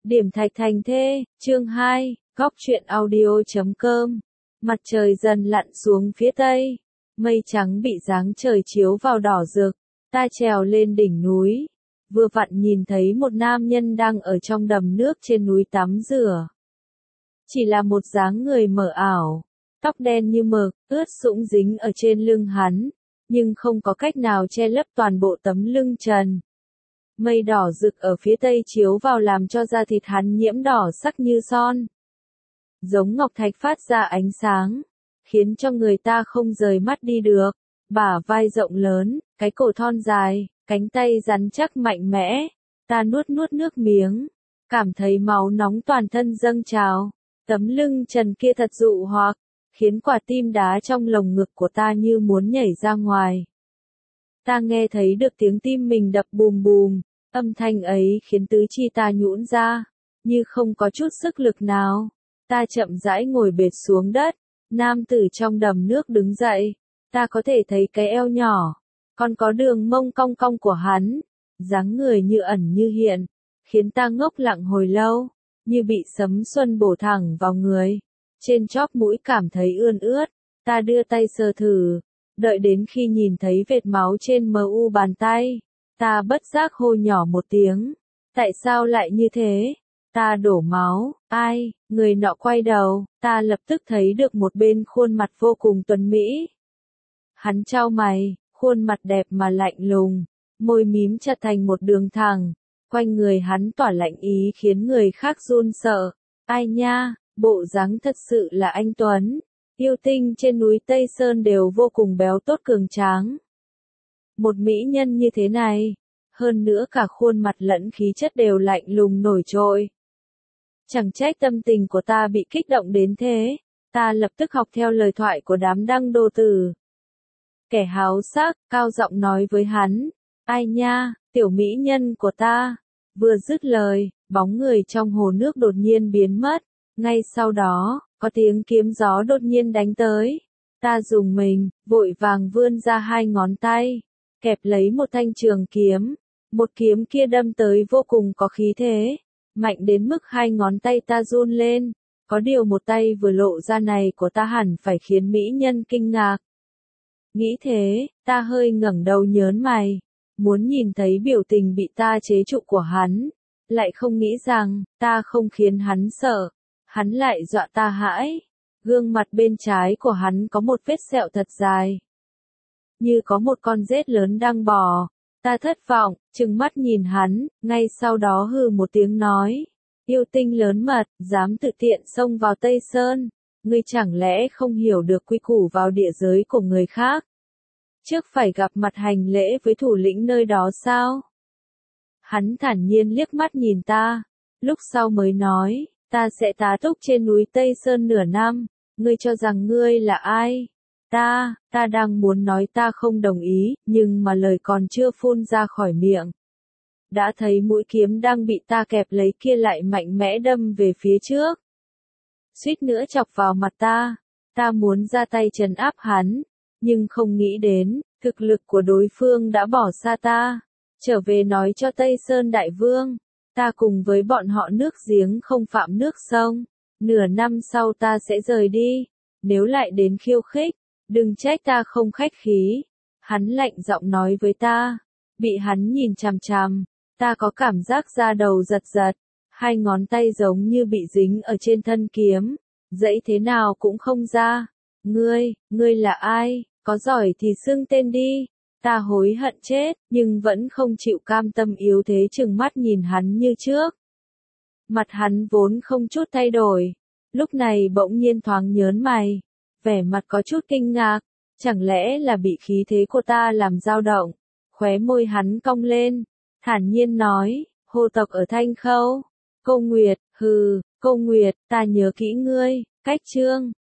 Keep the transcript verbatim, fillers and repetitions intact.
Điểm thạch thành thê, chương hai, góc truyện audio chấm com. Mặt trời dần lặn xuống phía tây, mây trắng bị dáng trời chiếu vào đỏ rực, ta trèo lên đỉnh núi, vừa vặn nhìn thấy một nam nhân đang ở trong đầm nước trên núi tắm rửa. Chỉ là một dáng người mờ ảo, tóc đen như mực, ướt sũng dính ở trên lưng hắn, nhưng không có cách nào che lấp toàn bộ tấm lưng trần. Mây đỏ rực ở phía tây chiếu vào làm cho da thịt hắn nhiễm đỏ sắc như son. Giống ngọc thạch phát ra ánh sáng, khiến cho người ta không rời mắt đi được. Bả vai rộng lớn, cái cổ thon dài, cánh tay rắn chắc mạnh mẽ. Ta nuốt nuốt nước miếng, cảm thấy máu nóng toàn thân dâng trào. Tấm lưng trần kia thật dụ hoặc, khiến quả tim đá trong lồng ngực của ta như muốn nhảy ra ngoài. Ta nghe thấy được tiếng tim mình đập bùm bùm, âm thanh ấy khiến tứ chi ta nhũn ra, như không có chút sức lực nào. Ta chậm rãi ngồi bệt xuống đất, nam tử trong đầm nước đứng dậy, ta có thể thấy cái eo nhỏ, còn có đường mông cong cong của hắn, dáng người như ẩn như hiện, khiến ta ngốc lặng hồi lâu, như bị sấm xuân bổ thẳng vào người. Trên chóp mũi cảm thấy ươn ướt, ta đưa tay sờ thử, đợi đến khi nhìn thấy vệt máu trên mờ u bàn tay, ta bất giác hô nhỏ một tiếng. Tại sao lại như thế? Ta đổ máu, ai? Người nọ quay đầu, ta lập tức thấy được một bên khuôn mặt vô cùng tuấn mỹ. Hắn chau mày, khuôn mặt đẹp mà lạnh lùng, môi mím chặt thành một đường thẳng, quanh người hắn tỏa lạnh ý khiến người khác run sợ. Ai nha, bộ dáng thật sự là anh Tuấn. Yêu tinh trên núi Tây Sơn đều vô cùng béo tốt cường tráng. Một mỹ nhân như thế này, hơn nữa cả khuôn mặt lẫn khí chất đều lạnh lùng nổi trội. Chẳng trách tâm tình của ta bị kích động đến thế, ta lập tức học theo lời thoại của đám đăng đô tử. Kẻ háo sắc, cao giọng nói với hắn, ai nha, tiểu mỹ nhân của ta. Vừa dứt lời, bóng người trong hồ nước đột nhiên biến mất, ngay sau đó, có tiếng kiếm gió đột nhiên đánh tới. Ta dùng mình, vội vàng vươn ra hai ngón tay, kẹp lấy một thanh trường kiếm. Một kiếm kia đâm tới vô cùng có khí thế, mạnh đến mức hai ngón tay ta run lên. Có điều một tay vừa lộ ra này của ta hẳn phải khiến mỹ nhân kinh ngạc. Nghĩ thế, ta hơi ngẩng đầu nhớn mày, muốn nhìn thấy biểu tình bị ta chế trụ của hắn, lại không nghĩ rằng, ta không khiến hắn sợ, hắn lại dọa ta hãi. Gương mặt bên trái của hắn có một vết sẹo thật dài, như có một con rết lớn đang bò. Ta thất vọng, trừng mắt nhìn hắn, ngay sau đó hừ một tiếng nói, yêu tinh lớn mật, dám tự tiện xông vào Tây Sơn, ngươi chẳng lẽ không hiểu được quy củ vào địa giới của người khác? Trước phải gặp mặt hành lễ với thủ lĩnh nơi đó sao? Hắn thản nhiên liếc mắt nhìn ta, lúc sau mới nói, ta sẽ tá túc trên núi Tây Sơn nửa năm, ngươi cho rằng ngươi là ai? Ta, ta đang muốn nói ta không đồng ý, nhưng mà lời còn chưa phun ra khỏi miệng. Đã thấy mũi kiếm đang bị ta kẹp lấy kia lại mạnh mẽ đâm về phía trước. Suýt nữa chọc vào mặt ta, ta muốn ra tay trấn áp hắn, nhưng không nghĩ đến, thực lực của đối phương đã bỏ xa ta. Trở về nói cho Tây Sơn Đại Vương, ta cùng với bọn họ nước giếng không phạm nước sông, nửa năm sau ta sẽ rời đi, nếu lại đến khiêu khích, đừng trách ta không khách khí. Hắn lạnh giọng nói với ta, bị hắn nhìn chằm chằm, ta có cảm giác da đầu giật giật, hai ngón tay giống như bị dính ở trên thân kiếm, dẫy thế nào cũng không ra. Ngươi, ngươi là ai, có giỏi thì xưng tên đi. Ta hối hận chết, nhưng vẫn không chịu cam tâm yếu thế trừng mắt nhìn hắn như trước. Mặt hắn vốn không chút thay đổi, lúc này bỗng nhiên thoáng nhớn mày, vẻ mặt có chút kinh ngạc, chẳng lẽ là bị khí thế của ta làm dao động. Khóe môi hắn cong lên, thản nhiên nói, hồ tộc ở Thanh Khâu. Cô Nguyệt, hừ, cô Nguyệt, ta nhớ kỹ ngươi, cách chương.